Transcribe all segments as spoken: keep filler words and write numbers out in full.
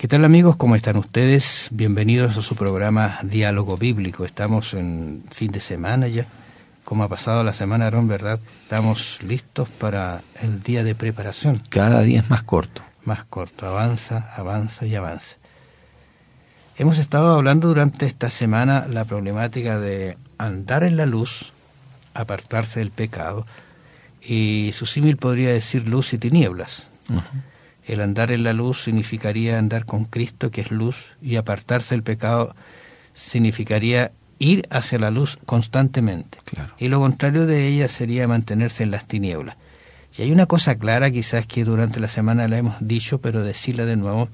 ¿Qué tal, amigos? ¿Cómo están ustedes? Bienvenidos a su programa Diálogo Bíblico. Estamos en fin de semana ya. Como ha pasado la semana, Aarón, ¿verdad? Estamos listos para el día de preparación. Cada día es más corto. Más corto. Avanza, avanza y avanza. Hemos estado hablando durante esta semana la problemática de andar en la luz, apartarse del pecado, y su símil podría decir luz y tinieblas. Uh-huh. El andar en la luz significaría andar con Cristo, que es luz, y apartarse del pecado significaría ir hacia la luz constantemente. Claro. Y lo contrario de ella sería mantenerse en las tinieblas. Y hay una cosa clara, quizás que durante la semana la hemos dicho, pero decirla de nuevo,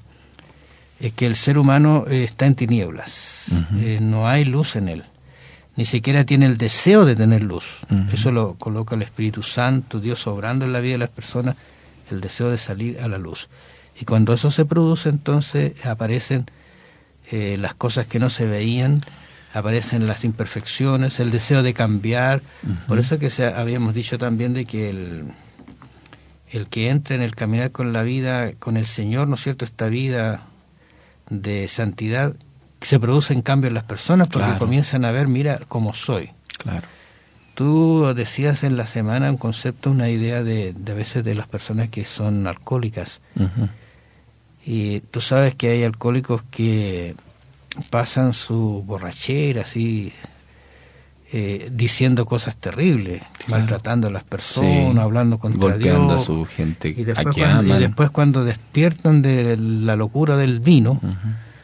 es que el ser humano eh, está en tinieblas. Uh-huh. Eh, no hay luz en él. Ni siquiera tiene el deseo de tener luz. Uh-huh. Eso lo coloca el Espíritu Santo, Dios obrando en la vida de las personas, el deseo de salir a la luz. Y cuando eso se produce, entonces aparecen eh, las cosas que no se veían, aparecen las imperfecciones, el deseo de cambiar. Uh-huh. Por eso que se, habíamos dicho también de que el, el que entra en el caminar con la vida, con el Señor, ¿no es cierto?, esta vida de santidad, se produce en cambio en las personas, porque claro, comienzan a ver, mira cómo soy. Claro. Tú decías en la semana un concepto, una idea de, de a veces de las personas que son alcohólicas. Uh-huh. Y tú sabes que hay alcohólicos que pasan su borrachera así, eh, diciendo cosas terribles, claro, maltratando a las personas, sí, hablando contra golpeando Dios, a su gente y después, a que cuando, aman. Y después cuando despiertan de la locura del vino, uh-huh,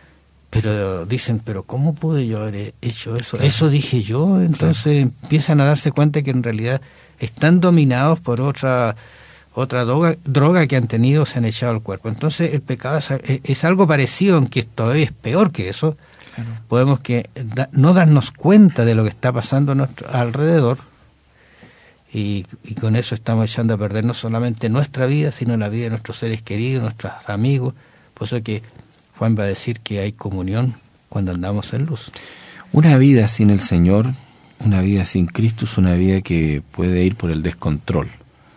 pero dicen, pero ¿cómo pude yo haber hecho eso? Claro. Eso dije yo. Entonces claro, empiezan a darse cuenta que en realidad están dominados por otra otra droga, droga que han tenido, se han echado al cuerpo. Entonces el pecado es, es algo parecido, aunque todavía es peor que eso. Claro. Podemos que da, no darnos cuenta de lo que está pasando a nuestro alrededor, y, y con eso estamos echando a perder no solamente nuestra vida, sino la vida de nuestros seres queridos, nuestros amigos. Por eso que Juan va a decir que hay comunión cuando andamos en luz. Una vida sin el Señor, una vida sin Cristo, es una vida que puede ir por el descontrol.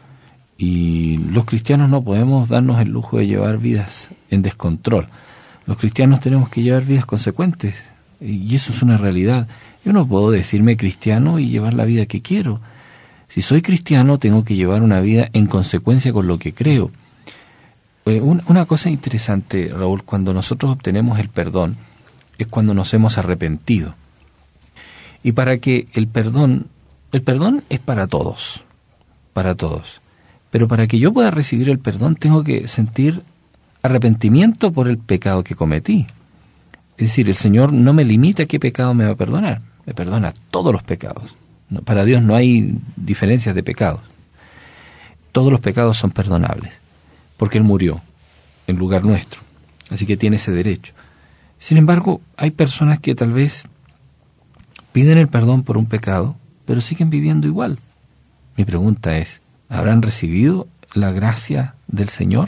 Y los cristianos no podemos darnos el lujo de llevar vidas en descontrol. Los cristianos tenemos que llevar vidas consecuentes, y eso es una realidad. Yo no puedo decirme cristiano y llevar la vida que quiero. Si soy cristiano, tengo que llevar una vida en consecuencia con lo que creo. Una cosa interesante, Raúl, cuando nosotros obtenemos el perdón, es cuando nos hemos arrepentido. Y para que el perdón, el perdón es para todos, para todos. Pero para que yo pueda recibir el perdón, tengo que sentir arrepentimiento por el pecado que cometí. Es decir, el Señor no me limita a qué pecado me va a perdonar, me perdona todos los pecados. No, para Dios no hay diferencias de pecados. Todos los pecados son perdonables, porque Él murió en lugar nuestro, así que tiene ese derecho. Sin embargo, hay personas que tal vez piden el perdón por un pecado, pero siguen viviendo igual. Mi pregunta es, ¿habrán recibido la gracia del Señor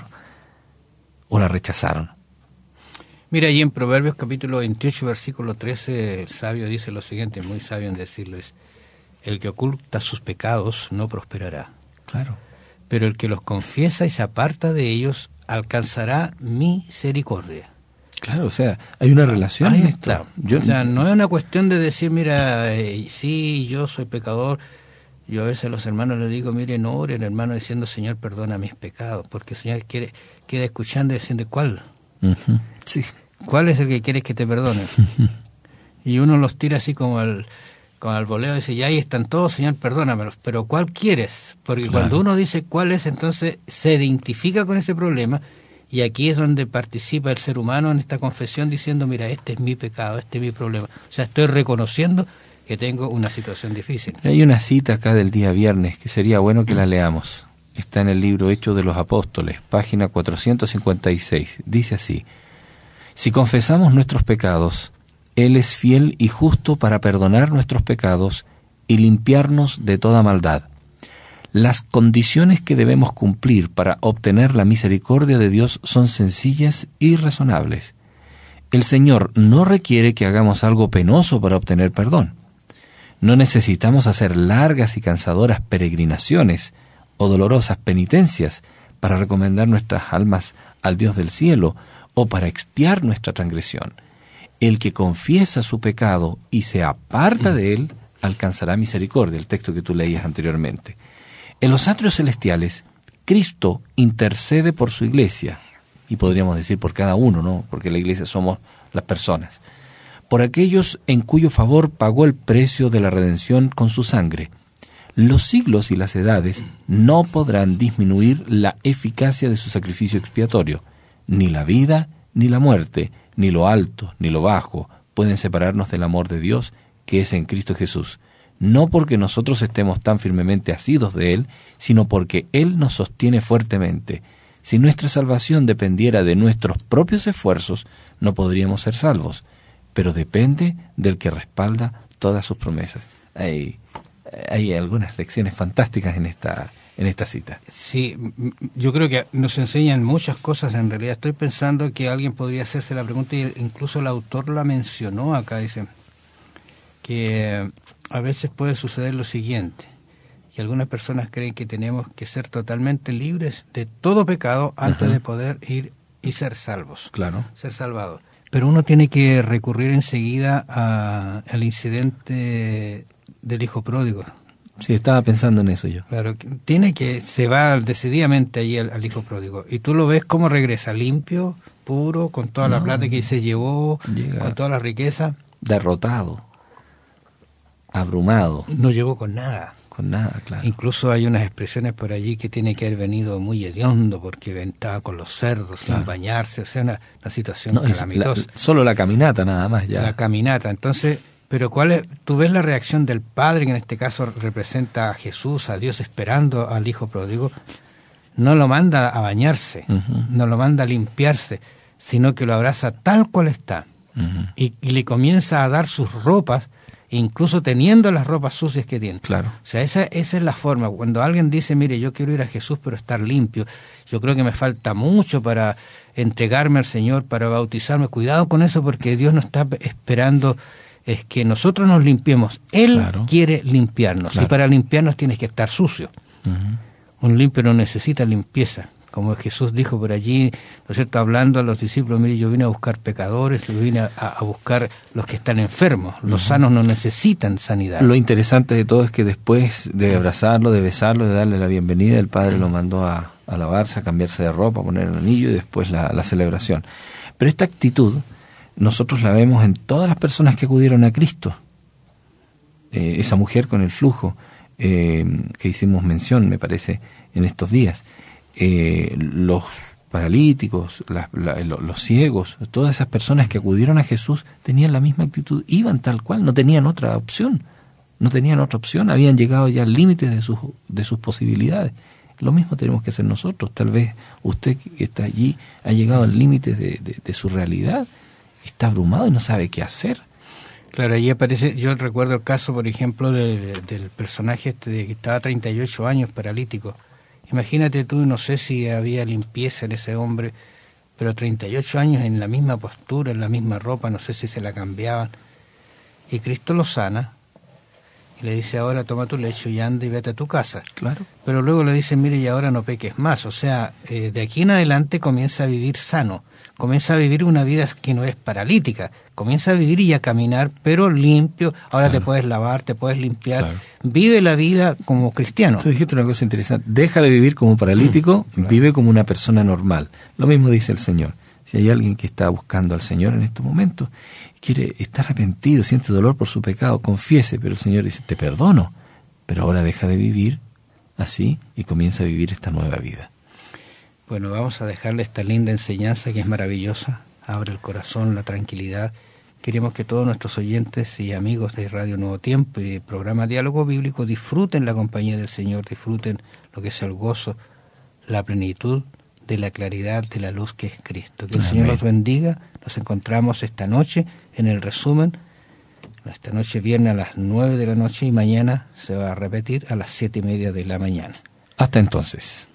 o la rechazaron? Mira, allí en Proverbios capítulo veintiocho, versículo trece, el sabio dice lo siguiente, muy sabio en decirlo, es: el que oculta sus pecados no prosperará. Claro. Pero el que los confiesa y se aparta de ellos alcanzará misericordia. Claro, o sea, hay una relación Ahí en está. esto. Yo, o sea, no es una cuestión de decir, mira, eh, sí, yo soy pecador. Yo a veces a los hermanos les digo, miren, oren, hermano, diciendo, Señor, perdona mis pecados, porque el Señor quiere, queda escuchando y diciendo, ¿cuál? Uh-huh. Sí. ¿Cuál es el que quieres que te perdone? Y uno los tira así como al, como al voleo y dice, ya ahí están todos, Señor, perdónamelos. Pero ¿cuál quieres? Porque claro, cuando uno dice cuál es, entonces se identifica con ese problema, y aquí es donde participa el ser humano en esta confesión diciendo, mira, este es mi pecado, este es mi problema. O sea, estoy reconociendo que tengo una situación difícil. Hay una cita acá del día viernes que sería bueno que la leamos. Está en el libro Hechos de los Apóstoles, página cuatrocientos cincuenta y seis. Dice así: si confesamos nuestros pecados, Él es fiel y justo para perdonar nuestros pecados y limpiarnos de toda maldad. Las condiciones que debemos cumplir para obtener la misericordia de Dios son sencillas y razonables. El Señor no requiere que hagamos algo penoso para obtener perdón. No necesitamos hacer largas y cansadoras peregrinaciones o dolorosas penitencias para recomendar nuestras almas al Dios del cielo o para expiar nuestra transgresión. El que confiesa su pecado y se aparta de él, alcanzará misericordia, el texto que tú leías anteriormente. En los atrios celestiales, Cristo intercede por su iglesia, y podríamos decir por cada uno, ¿no? Porque la iglesia somos las personas, por aquellos en cuyo favor pagó el precio de la redención con su sangre. Los siglos y las edades no podrán disminuir la eficacia de su sacrificio expiatorio. Ni la vida, ni la muerte, ni lo alto, ni lo bajo, pueden separarnos del amor de Dios que es en Cristo Jesús. No porque nosotros estemos tan firmemente asidos de Él, sino porque Él nos sostiene fuertemente. Si nuestra salvación dependiera de nuestros propios esfuerzos, no podríamos ser salvos, pero depende del que respalda todas sus promesas. Hay, hay algunas lecciones fantásticas en esta, en esta cita. Sí, yo creo que nos enseñan muchas cosas en realidad. Estoy pensando que alguien podría hacerse la pregunta, y incluso el autor la mencionó acá, dice que a veces puede suceder lo siguiente, que algunas personas creen que tenemos que ser totalmente libres de todo pecado antes Ajá. de poder ir y ser salvos, claro. ser salvados. Pero uno tiene que recurrir enseguida a, al incidente del hijo pródigo. Sí, estaba pensando en eso yo. Claro, tiene que, se va decididamente allí al, al hijo pródigo, y tú lo ves cómo regresa limpio, puro, con toda no, la plata que se llevó, con toda la riqueza. Derrotado, abrumado. No llegó con nada. Con nada, claro. Incluso hay unas expresiones por allí que tiene que haber venido muy hediondo porque estaba con los cerdos, claro. sin bañarse, o sea, una, una situación no, calamitosa. La, solo la caminata nada más ya. La caminata, entonces, pero ¿cuál es? Tú ves la reacción del padre, que en este caso representa a Jesús, a Dios esperando al hijo pródigo. No lo manda a bañarse, uh-huh. no lo manda a limpiarse, sino que lo abraza tal cual está. Uh-huh. y, y le comienza a dar sus ropas, incluso teniendo las ropas sucias que tiene. Claro. O sea, esa, esa es la forma. Cuando alguien dice, mire, yo quiero ir a Jesús pero estar limpio, yo creo que me falta mucho para entregarme al Señor, para bautizarme, cuidado con eso, porque Dios no está esperando es que nosotros nos limpiemos. Él claro. quiere limpiarnos, claro. y para limpiarnos tienes que estar sucio. Uh-huh. Un limpio no necesita limpieza. Como Jesús dijo por allí, ¿no es cierto?, hablando a los discípulos, mire, yo vine a buscar pecadores, yo vine a, a buscar los que están enfermos, los uh-huh. sanos no necesitan sanidad. Lo interesante de todo es que después de abrazarlo, de besarlo, de darle la bienvenida, el Padre uh-huh. lo mandó a, a lavarse, a cambiarse de ropa, a poner el anillo y después la, la celebración. Pero esta actitud nosotros la vemos en todas las personas que acudieron a Cristo. Eh, esa mujer con el flujo, eh, que hicimos mención, me parece, en estos días. Eh, los paralíticos, la, la, los ciegos, todas esas personas que acudieron a Jesús tenían la misma actitud, iban tal cual, no tenían otra opción, no tenían otra opción, habían llegado ya al límite de sus, de sus posibilidades. Lo mismo tenemos que hacer nosotros. Tal vez usted que está allí ha llegado al límite de, de, de su realidad, está abrumado y no sabe qué hacer. Claro, ahí aparece, yo recuerdo el caso, por ejemplo, del, del personaje este de que estaba treinta y ocho años paralítico. Imagínate tú, no sé si había limpieza en ese hombre, pero treinta y ocho años en la misma postura, en la misma ropa, no sé si se la cambiaban. Y Cristo lo sana y le dice, ahora toma tu lecho y anda y vete a tu casa. Claro. Pero luego le dice, mire, y ahora no peques más. O sea, eh, de aquí en adelante comienza a vivir sano, comienza a vivir una vida que no es paralítica, comienza a vivir y a caminar, pero limpio. Ahora claro. te puedes lavar, te puedes limpiar. Claro. Vive la vida como cristiano. Tú dijiste una cosa interesante. Deja de vivir como paralítico, mm, claro. vive como una persona normal. Lo mismo dice el Señor. Si hay alguien que está buscando al Señor en estos momentos, quiere, está arrepentido, siente dolor por su pecado, confiese, pero el Señor dice, te perdono, pero ahora deja de vivir así y comienza a vivir esta nueva vida. Bueno, vamos a dejarle esta linda enseñanza que es maravillosa, abre el corazón, la tranquilidad. Queremos que todos nuestros oyentes y amigos de Radio Nuevo Tiempo y del programa Diálogo Bíblico disfruten la compañía del Señor, disfruten lo que es el gozo, la plenitud de la claridad de la luz que es Cristo. Que el Amén. Señor los bendiga. Nos encontramos esta noche en el resumen. Esta noche viernes a las nueve de la noche y mañana se va a repetir a las siete y media de la mañana. Hasta entonces.